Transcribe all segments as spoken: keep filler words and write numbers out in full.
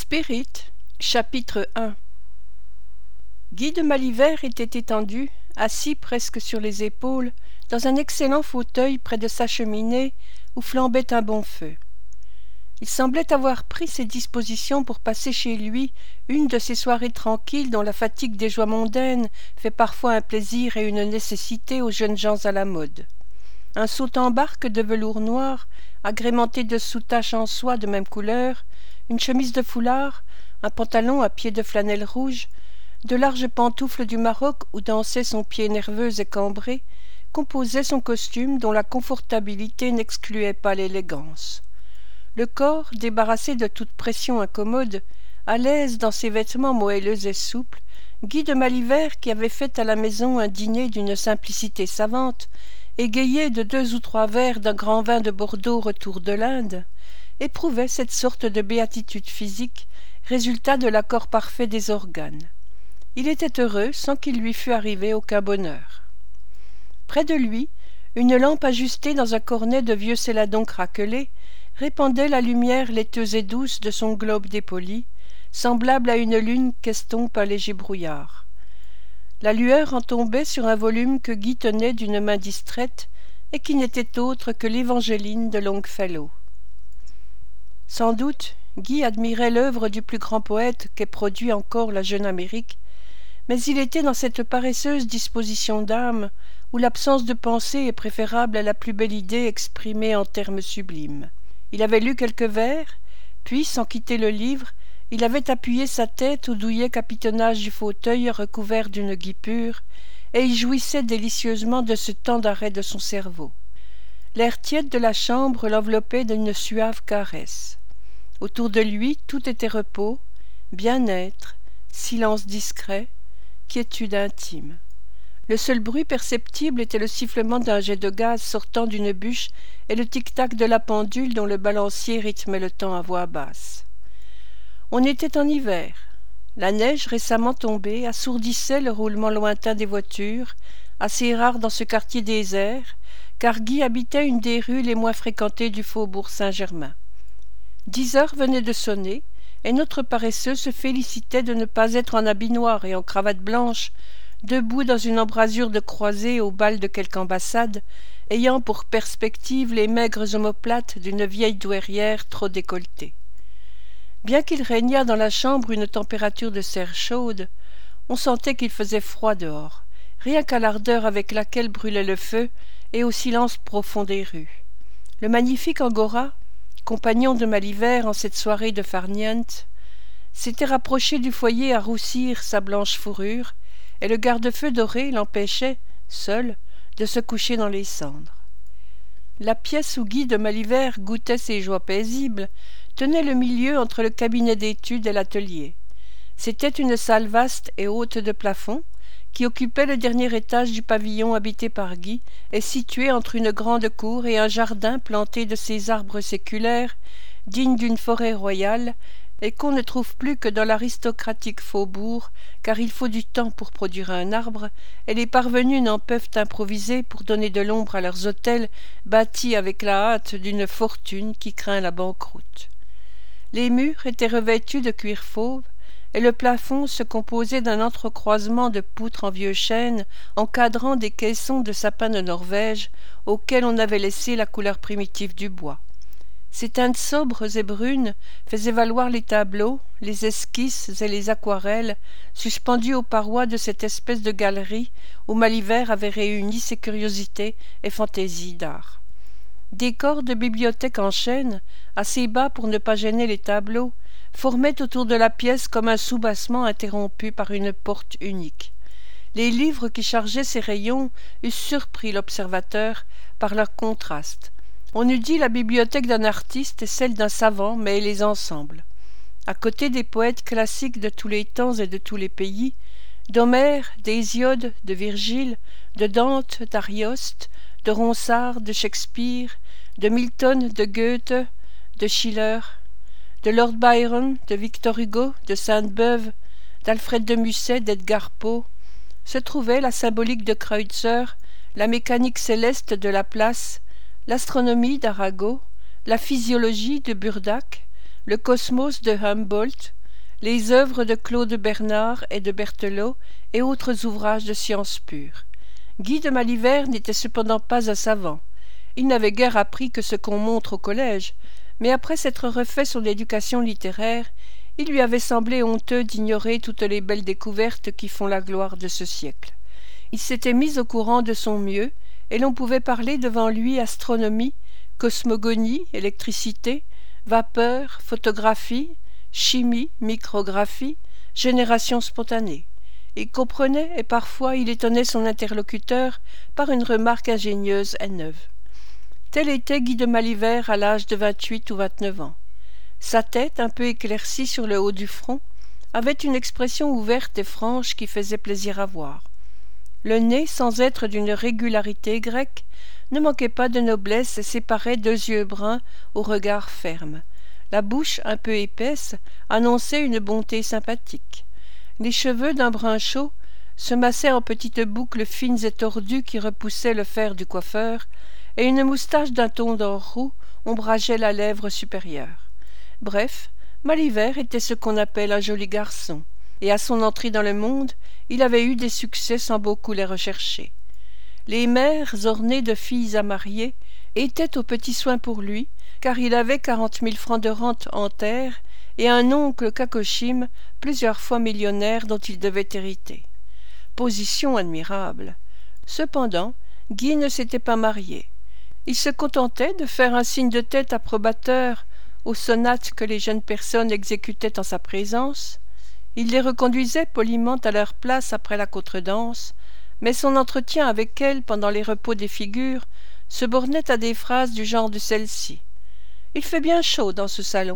Spirit, chapitre un. Guy de Maliver était étendu, assis presque sur les épaules, dans un excellent fauteuil près de sa cheminée où flambait un bon feu. Il semblait avoir pris ses dispositions pour passer chez lui une de ces soirées tranquilles dont la fatigue des joies mondaines fait parfois un plaisir et une nécessité aux jeunes gens à la mode. Un saute-en-barque de velours noir, agrémenté de soutaches en soie de même couleur, une chemise de foulard, un pantalon à pieds de flanelle rouge, de larges pantoufles du Maroc où dansait son pied nerveux et cambré, composaient son costume dont la confortabilité n'excluait pas l'élégance. Le corps, débarrassé de toute pression incommode, à l'aise dans ses vêtements moelleux et souples, Guy de Maliver, qui avait fait à la maison un dîner d'une simplicité savante, égayé de deux ou trois verres d'un grand vin de Bordeaux retour de l'Inde, éprouvait cette sorte de béatitude physique, résultat de l'accord parfait des organes. Il était heureux sans qu'il lui fût arrivé aucun bonheur. Près de lui, une lampe ajustée dans un cornet de vieux céladon craquelé répandait la lumière laiteuse et douce de son globe dépoli, semblable à une lune qu'estompe un léger brouillard. La lueur en tombait sur un volume que Guy tenait d'une main distraite et qui n'était autre que l'Évangéline de Longfellow. Sans doute, Guy admirait l'œuvre du plus grand poète qu'ait produit encore la jeune Amérique, mais il était dans cette paresseuse disposition d'âme où l'absence de pensée est préférable à la plus belle idée exprimée en termes sublimes. Il avait lu quelques vers, puis, sans quitter le livre, il avait appuyé sa tête au douillet capitonnage du fauteuil recouvert d'une guipure, et il jouissait délicieusement de ce temps d'arrêt de son cerveau. L'air tiède de la chambre l'enveloppait d'une suave caresse. Autour de lui, tout était repos, bien-être, silence discret, quiétude intime. Le seul bruit perceptible était le sifflement d'un jet de gaz sortant d'une bûche et le tic-tac de la pendule dont le balancier rythmait le temps à voix basse. On était en hiver. La neige récemment tombée assourdissait le roulement lointain des voitures, assez rare dans ce quartier désert, car Guy habitait une des rues les moins fréquentées du faubourg Saint-Germain. Dix heures venaient de sonner, et notre paresseux se félicitait de ne pas être en habit noir et en cravate blanche, debout dans une embrasure de croisée au bal de quelque ambassade, ayant pour perspective les maigres omoplates d'une vieille douairière trop décolletée. Bien qu'il régnât dans la chambre une température de serre chaude, on sentait qu'il faisait froid dehors, rien qu'à l'ardeur avec laquelle brûlait le feu et au silence profond des rues. Le magnifique Angora, compagnon de Maliver en cette soirée de farniente, s'était rapproché du foyer à roussir sa blanche fourrure, et le garde-feu doré l'empêchait, seul, de se coucher dans les cendres. La pièce où Guy de Maliver goûtait ses joies paisibles tenait le milieu entre le cabinet d'études et l'atelier. C'était une salle vaste et haute de plafond, qui occupait le dernier étage du pavillon habité par Guy et situé entre une grande cour et un jardin planté de ces arbres séculaires, dignes d'une forêt royale, et qu'on ne trouve plus que dans l'aristocratique faubourg, car il faut du temps pour produire un arbre, et les parvenus n'en peuvent improviser pour donner de l'ombre à leurs hôtels bâtis avec la hâte d'une fortune qui craint la banqueroute. Les murs étaient revêtus de cuir fauve, et le plafond se composait d'un entrecroisement de poutres en vieux chêne encadrant des caissons de sapins de Norvège auxquels on avait laissé la couleur primitive du bois. Ces teintes sobres et brunes faisaient valoir les tableaux, les esquisses et les aquarelles suspendus aux parois de cette espèce de galerie où Maliver avait réuni ses curiosités et fantaisies d'art. Des corps de bibliothèque en chêne, assez bas pour ne pas gêner les tableaux, formaient autour de la pièce comme un soubassement interrompu par une porte unique. Les livres qui chargeaient ces rayons eussent surpris l'observateur par leur contraste. On eût dit la bibliothèque d'un artiste et celle d'un savant mêlées ensemble. À côté des poètes classiques de tous les temps et de tous les pays, d'Homère, d'Hésiode, de Virgile, de Dante, d'Arioste, de Ronsard, de Shakespeare, de Milton, de Goethe, de Schiller, de Lord Byron, de Victor Hugo, de Sainte-Beuve, d'Alfred de Musset, d'Edgar Poe, se trouvait la symbolique de Kreutzer, la mécanique céleste de Laplace, l'astronomie d'Arago, la physiologie de Burdack, le cosmos de Humboldt, les œuvres de Claude Bernard et de Berthelot et autres ouvrages de science pure. Guy de Maliver n'était cependant pas un savant. Il n'avait guère appris que ce qu'on montre au collège, mais après s'être refait son éducation littéraire, il lui avait semblé honteux d'ignorer toutes les belles découvertes qui font la gloire de ce siècle. Il s'était mis au courant de son mieux, et l'on pouvait parler devant lui astronomie, cosmogonie, électricité, vapeur, photographie, chimie, micrographie, génération spontanée. Il comprenait et parfois il étonnait son interlocuteur par une remarque ingénieuse et neuve. Tel était Guy de Maliver à l'âge de vingt-huit ou vingt-neuf ans. Sa tête, un peu éclaircie sur le haut du front, avait une expression ouverte et franche qui faisait plaisir à voir. Le nez, sans être d'une régularité grecque, ne manquait pas de noblesse et séparait deux yeux bruns au regard ferme. La bouche, un peu épaisse, annonçait une bonté sympathique. Les cheveux d'un brun chaud se massaient en petites boucles fines et tordues qui repoussaient le fer du coiffeur, et une moustache d'un ton d'or roux ombrageait la lèvre supérieure. Bref, Maliver était ce qu'on appelle un joli garçon, et à son entrée dans le monde, il avait eu des succès sans beaucoup les rechercher. Les mères ornées de filles à marier étaient aux petits soins pour lui, car il avait quarante mille francs de rente en terre et un oncle Kakoshim, plusieurs fois millionnaire, dont il devait hériter. Position admirable. Cependant, Guy ne s'était pas marié. Il se contentait de faire un signe de tête approbateur aux sonates que les jeunes personnes exécutaient en sa présence. Il les reconduisait poliment à leur place après la contredanse, mais son entretien avec elles pendant les repos des figures se bornait à des phrases du genre de celle-ci. « Il fait bien chaud dans ce salon »,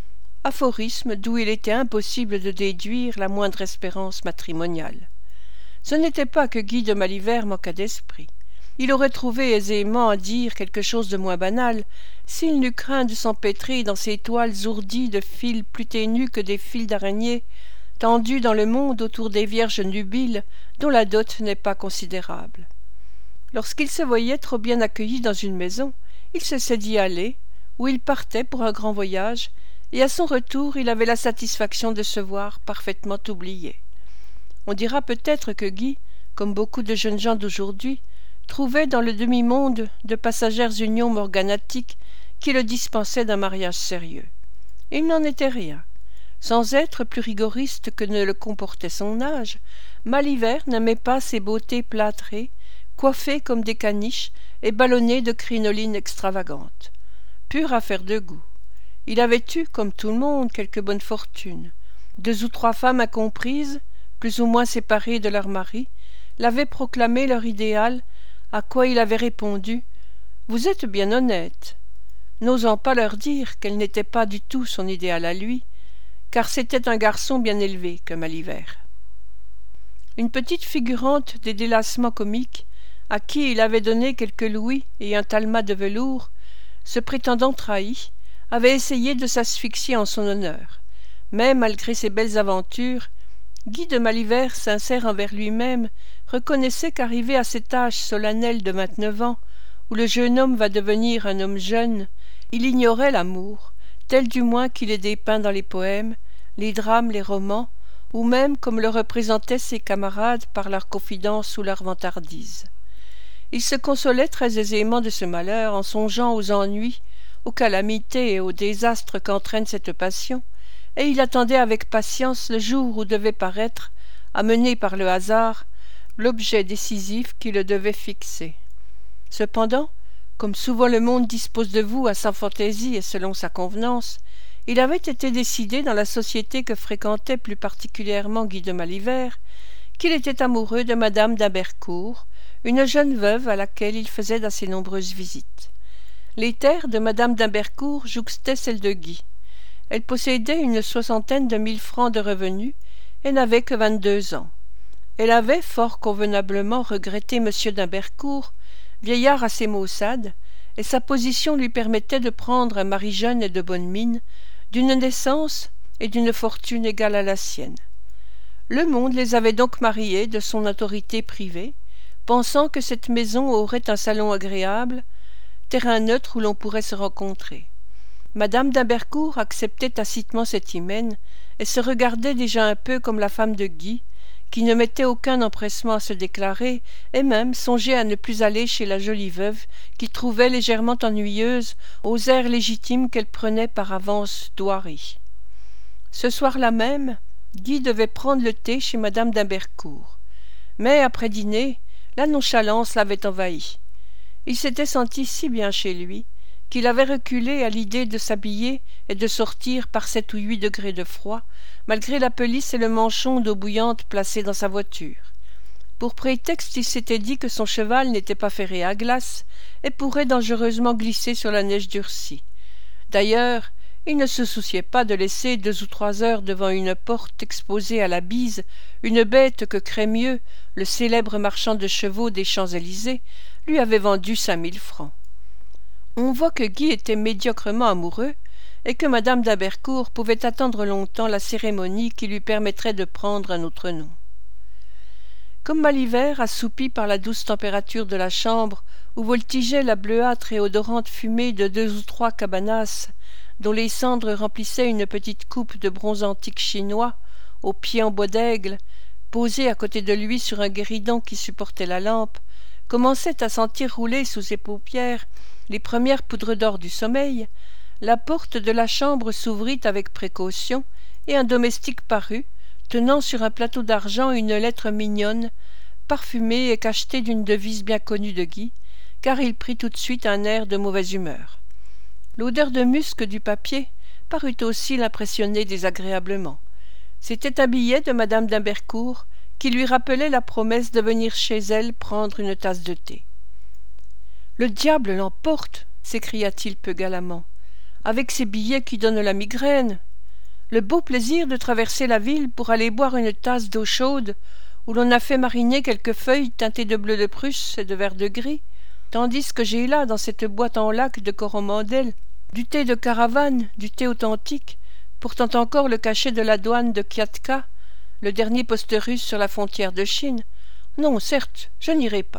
aphorisme d'où il était impossible de déduire la moindre espérance matrimoniale. Ce n'était pas que Guy de Maliver manquât d'esprit. Il aurait trouvé aisément à dire quelque chose de moins banal s'il n'eût craint de s'empêtrer dans ces toiles ourdies de fils plus ténus que des fils d'araignée, tendues dans le monde autour des vierges nubiles dont la dot n'est pas considérable. Lorsqu'il se voyait trop bien accueilli dans une maison, il cessait d'y aller, ou il partait pour un grand voyage, et à son retour il avait la satisfaction de se voir parfaitement oublié. On dira peut-être que Guy, comme beaucoup de jeunes gens d'aujourd'hui, trouvait dans le demi-monde de passagères unions morganatiques qui le dispensaient d'un mariage sérieux. Il n'en était rien. Sans être plus rigoriste que ne le comportait son âge, Maliver n'aimait pas ces beautés plâtrées, coiffées comme des caniches et ballonnées de crinolines extravagantes. Pure affaire de goût. Il avait eu, comme tout le monde, quelque bonne fortune. Deux ou trois femmes incomprises, plus ou moins séparées de leur mari, l'avaient proclamé leur idéal, à quoi il avait répondu « Vous êtes bien honnête », n'osant pas leur dire qu'elle n'était pas du tout son idéal à lui, car c'était un garçon bien élevé que Maliver. Une petite figurante des délassements comiques, à qui il avait donné quelques louis et un talma de velours, se prétendant trahi, avait essayé de s'asphyxier en son honneur. Mais, malgré ses belles aventures, Guy de Maliver, sincère envers lui-même, reconnaissait qu'arrivé à cet âge solennel de vingt-neuf ans, où le jeune homme va devenir un homme jeune, il ignorait l'amour, tel du moins qu'il est dépeint dans les poèmes, les drames, les romans, ou même comme le représentaient ses camarades par leurs confidences ou leurs vantardises. Il se consolait très aisément de ce malheur en songeant aux ennuis, aux calamités et aux désastres qu'entraîne cette passion, et il attendait avec patience le jour où devait paraître, amené par le hasard, l'objet décisif qui le devait fixer. Cependant, comme souvent le monde dispose de vous à sa fantaisie et selon sa convenance, il avait été décidé dans la société que fréquentait plus particulièrement Guy de Maliver, qu'il était amoureux de madame d'Himbercourt, une jeune veuve à laquelle il faisait d'assez nombreuses visites. Les terres de madame d'Himbercourt jouxtaient celles de Guy. Elle possédait une soixantaine de mille francs de revenus et n'avait que vingt-deux ans. Elle avait fort convenablement regretté monsieur d'Himbercourt, vieillard assez maussade, et sa position lui permettait de prendre un mari jeune et de bonne mine, d'une naissance et d'une fortune égale à la sienne. Le monde les avait donc mariés de son autorité privée, pensant que cette maison aurait un salon agréable, terrain neutre où l'on pourrait se rencontrer. Madame d'Hymbercourt acceptait tacitement cet hymen et se regardait déjà un peu comme la femme de Guy, qui ne mettait aucun empressement à se déclarer, et même songeait à ne plus aller chez la jolie veuve, qu'il trouvait légèrement ennuyeuse aux airs légitimes qu'elle prenait par avance douarie. Ce soir-là même, Guy devait prendre le thé chez madame d'Hymbercourt. Mais, après dîner, la nonchalance l'avait envahi. Il s'était senti si bien chez lui qu'il avait reculé à l'idée de s'habiller et de sortir par sept ou huit degrés de froid, malgré la pelisse et le manchon d'eau bouillante placés dans sa voiture. Pour prétexte, il s'était dit que son cheval n'était pas ferré à glace et pourrait dangereusement glisser sur la neige durcie. D'ailleurs, il ne se souciait pas de laisser deux ou trois heures devant une porte exposée à la bise une bête que Crémieux, le célèbre marchand de chevaux des Champs-Élysées, lui avait vendue cinq mille francs. On voit que Guy était médiocrement amoureux et que madame d'Hymbercourt pouvait attendre longtemps la cérémonie qui lui permettrait de prendre un autre nom. Comme Malivert, assoupi par la douce température de la chambre où voltigeait la bleuâtre et odorante fumée de deux ou trois cabanas, dont les cendres remplissaient une petite coupe de bronze antique chinois, aux pieds en bois d'aigle, posée à côté de lui sur un guéridon qui supportait la lampe, commençait à sentir rouler sous ses paupières les premières poudres d'or du sommeil, la porte de la chambre s'ouvrit avec précaution et un domestique parut, tenant sur un plateau d'argent une lettre mignonne, parfumée et cachetée d'une devise bien connue de Guy, car il prit tout de suite un air de mauvaise humeur. L'odeur de musc du papier parut aussi l'impressionner désagréablement. C'était un billet de madame d'Hymbercourt qui lui rappelait la promesse de venir chez elle prendre une tasse de thé. « Le diable l'emporte !» s'écria-t-il peu galamment, « avec ces billets qui donnent la migraine. Le beau plaisir de traverser la ville pour aller boire une tasse d'eau chaude où l'on a fait mariner quelques feuilles teintées de bleu de Prusse et de vert de gris, tandis que j'ai là, dans cette boîte en laque de Coromandel, du thé de caravane, du thé authentique, portant encore le cachet de la douane de Kiakhta, le dernier poste russe sur la frontière de Chine. Non, certes, je n'irai pas. »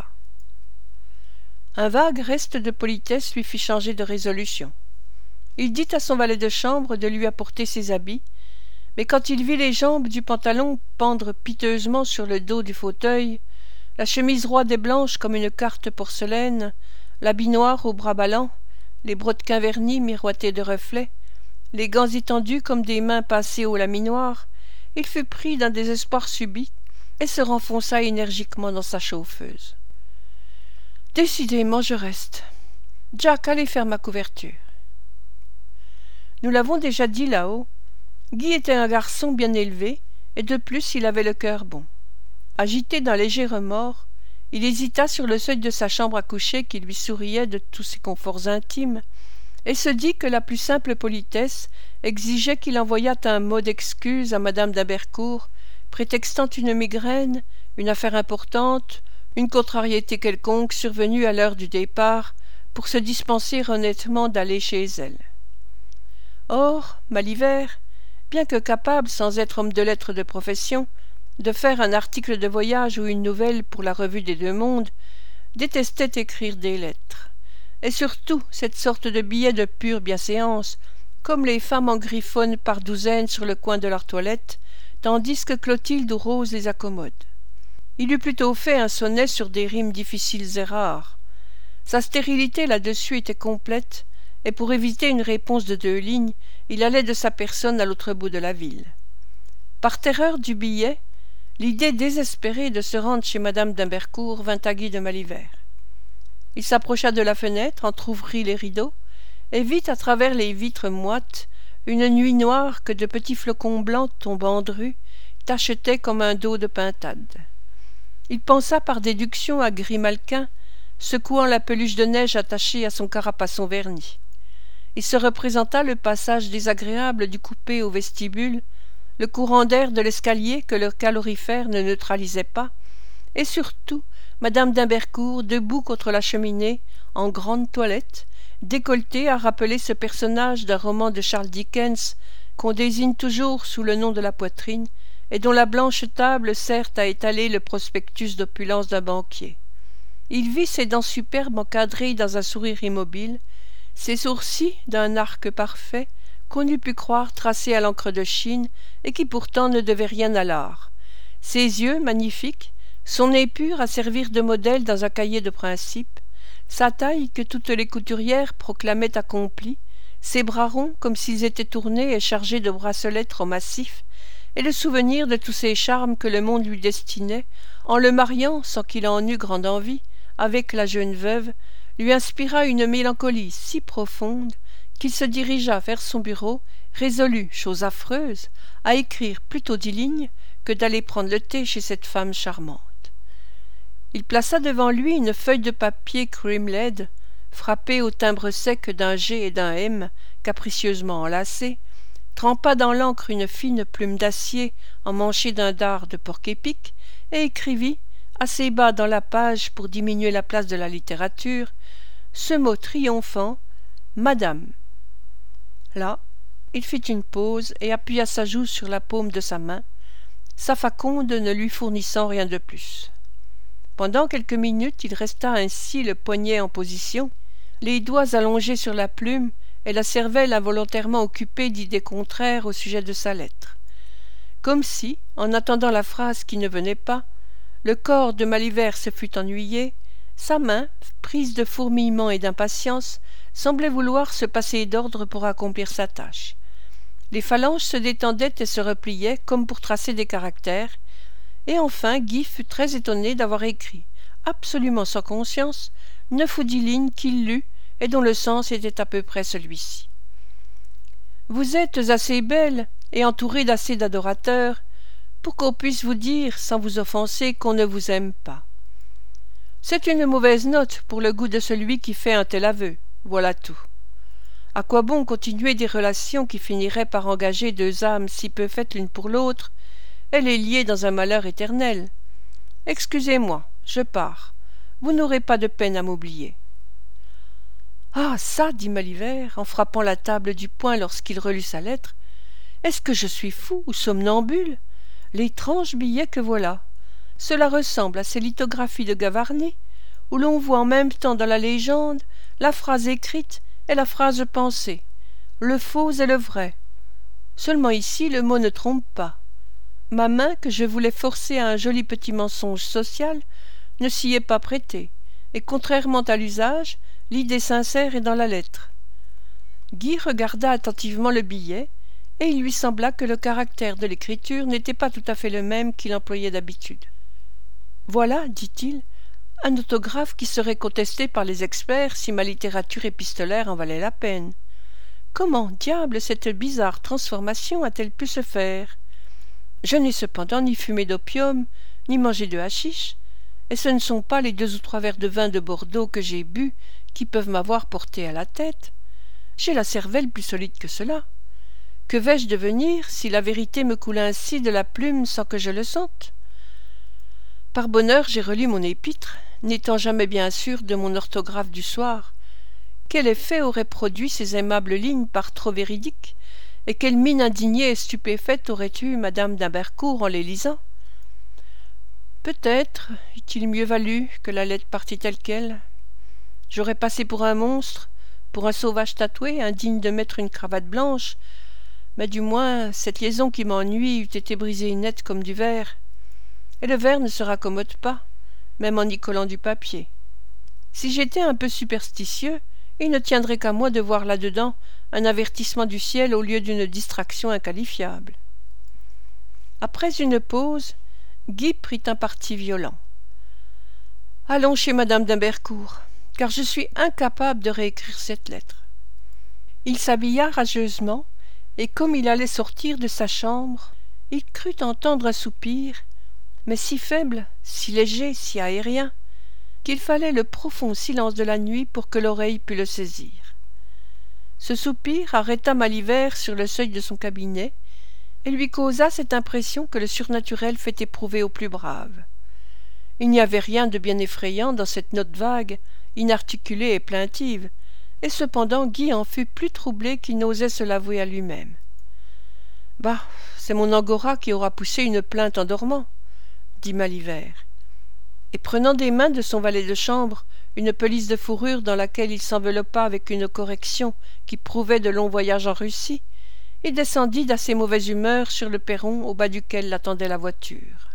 Un vague reste de politesse lui fit changer de résolution. Il dit à son valet de chambre de lui apporter ses habits, mais quand il vit les jambes du pantalon pendre piteusement sur le dos du fauteuil, la chemise roide et blanche comme une carte porcelaine, l'habit noir aux bras ballants, les brodequins vernis miroités de reflets, les gants étendus comme des mains passées au laminoir, il fut pris d'un désespoir subit et se renfonça énergiquement dans sa chauffeuse. « Décidément, je reste. Jack, allez faire ma couverture. » Nous l'avons déjà dit là-haut, Guy était un garçon bien élevé, et de plus il avait le cœur bon. Agité d'un léger remords, il hésita sur le seuil de sa chambre à coucher qui lui souriait de tous ses conforts intimes, et se dit que la plus simple politesse exigeait qu'il envoyât un mot d'excuse à madame d'Hymbercourt, prétextant une migraine, une affaire importante, une contrariété quelconque survenue à l'heure du départ, pour se dispenser honnêtement d'aller chez elle. Or, Malivert, bien que capable, sans être homme de lettres de profession, de faire un article de voyage ou une nouvelle pour la revue des Deux Mondes, détestait écrire des lettres. Et surtout cette sorte de billets de pure bienséance, comme les femmes en griffonnent par douzaines sur le coin de leur toilette, tandis que Clotilde ou Rose les accommode. Il eût plutôt fait un sonnet sur des rimes difficiles et rares. Sa stérilité là-dessus était complète, et pour éviter une réponse de deux lignes, il allait de sa personne à l'autre bout de la ville. Par terreur du billet, l'idée désespérée de se rendre chez madame d'Hymbercourt vint à Guy de Malivert. Il s'approcha de la fenêtre, entr'ouvrit les rideaux, et vit à travers les vitres moites une nuit noire que de petits flocons blancs tombant de rue tachetaient comme un dos de pintade. Il pensa par déduction à Grimalquin, secouant la peluche de neige attachée à son carapaçon verni. Il se représenta le passage désagréable du coupé au vestibule, le courant d'air de l'escalier que le calorifère ne neutralisait pas, et surtout madame d'Hymbercourt debout contre la cheminée, en grande toilette, décolletée à rappeler ce personnage d'un roman de Charles Dickens qu'on désigne toujours sous le nom de la poitrine, et dont la blanche table sert à étaler le prospectus d'opulence d'un banquier. Il vit ses dents superbes encadrées dans un sourire immobile, ses sourcils d'un arc parfait qu'on eût pu croire tracés à l'encre de Chine et qui pourtant ne devaient rien à l'art, ses yeux magnifiques, son nez pur à servir de modèle dans un cahier de principes, sa taille que toutes les couturières proclamaient accomplie, ses bras ronds comme s'ils étaient tournés et chargés de bracelets trop massifs, et le souvenir de tous ces charmes que le monde lui destinait, en le mariant sans qu'il en eût grande envie, avec la jeune veuve, lui inspira une mélancolie si profonde qu'il se dirigea vers son bureau, résolu, chose affreuse, à écrire plutôt dix lignes que d'aller prendre le thé chez cette femme charmante. Il plaça devant lui une feuille de papier cream laid, frappée au timbre sec d'un G et d'un M, capricieusement enlacés, trempa dans l'encre une fine plume d'acier emmanchée d'un dard de porc-épic et écrivit, assez bas dans la page pour diminuer la place de la littérature, ce mot triomphant « Madame ». Là, il fit une pause et appuya sa joue sur la paume de sa main, sa faconde ne lui fournissant rien de plus. Pendant quelques minutes, il resta ainsi, le poignet en position, les doigts allongés sur la plume et la cervelle involontairement occupée d'idées contraires au sujet de sa lettre. Comme si, en attendant la phrase qui ne venait pas, le corps de Malivert se fût ennuyé, sa main, prise de fourmillement et d'impatience, semblait vouloir se passer d'ordre pour accomplir sa tâche. Les phalanges se détendaient et se repliaient comme pour tracer des caractères, et enfin Guy fut très étonné d'avoir écrit, absolument sans conscience, neuf ou dix lignes qu'il lut et dont le sens était à peu près celui-ci. « Vous êtes assez belle et entourée d'assez d'adorateurs pour qu'on puisse vous dire, sans vous offenser, qu'on ne vous aime pas. C'est une mauvaise note pour le goût de celui qui fait un tel aveu, voilà tout. À quoi bon continuer des relations qui finiraient par engager deux âmes si peu faites l'une pour l'autre, et les lier dans un malheur éternel? Excusez-moi, je pars. Vous n'aurez pas de peine à m'oublier. » « Ah, ça, dit Malivert, en frappant la table du poing lorsqu'il relut sa lettre, est-ce que je suis fou ou somnambule? L'étrange billet que voilà. Cela ressemble à ces lithographies de Gavarni, où l'on voit en même temps dans la légende la phrase écrite et la phrase pensée, le faux et le vrai. Seulement ici, le mot ne trompe pas. Ma main, que je voulais forcer à un joli petit mensonge social, ne s'y est pas prêtée, et contrairement à l'usage, l'idée sincère est dans la lettre. Guy regarda attentivement le billet, et il lui sembla que le caractère de l'écriture n'était pas tout à fait le même qu'il employait d'habitude. « Voilà, dit-il, un autographe qui serait contesté par les experts si ma littérature épistolaire en valait la peine. Comment, diable, cette bizarre transformation a-t-elle pu se faire? Je n'ai cependant ni fumé d'opium, ni mangé de hashish, et ce ne sont pas les deux ou trois verres de vin de Bordeaux que j'ai bu qui peuvent m'avoir porté à la tête. J'ai la cervelle plus solide que cela. Que vais-je devenir si la vérité me coule ainsi de la plume sans que je le sente? Par bonheur, j'ai relu mon épître, n'étant jamais bien sûr de mon orthographe du soir. Quel effet auraient produit ces aimables lignes par trop véridiques, et quelle mine indignée et stupéfaite aurait eue madame d'Hymbercourt en les lisant? Peut-être eût-il mieux valu que la lettre partît telle quelle. J'aurais passé pour un monstre, pour un sauvage tatoué, indigne de mettre une cravate blanche, mais du moins cette liaison qui m'ennuie eût été brisée nette comme du verre, et le verre ne se raccommode pas, même en y collant du papier. Si j'étais un peu superstitieux, il ne tiendrait qu'à moi de voir là-dedans un avertissement du ciel au lieu d'une distraction inqualifiable. Après une pause, Guy prit un parti violent. « Allons chez madame d'Hymbercourt, car je suis incapable de réécrire cette lettre. » Il s'habilla rageusement, et comme il allait sortir de sa chambre, il crut entendre un soupir, mais si faible, si léger, si aérien, qu'il fallait le profond silence de la nuit pour que l'oreille pût le saisir. Ce soupir arrêta Malivert sur le seuil de son cabinet, et lui causa cette impression que le surnaturel fait éprouver aux plus braves. Il n'y avait rien de bien effrayant dans cette note vague, inarticulée et plaintive, et cependant Guy en fut plus troublé qu'il n'osait se l'avouer à lui-même. « Bah, c'est mon angora qui aura poussé une plainte en dormant, » dit Malivert, et prenant des mains de son valet de chambre une pelisse de fourrure dans laquelle il s'enveloppa avec une correction qui prouvait de longs voyages en Russie, et descendit d'assez mauvaise humeur sur le perron au bas duquel l'attendait la voiture.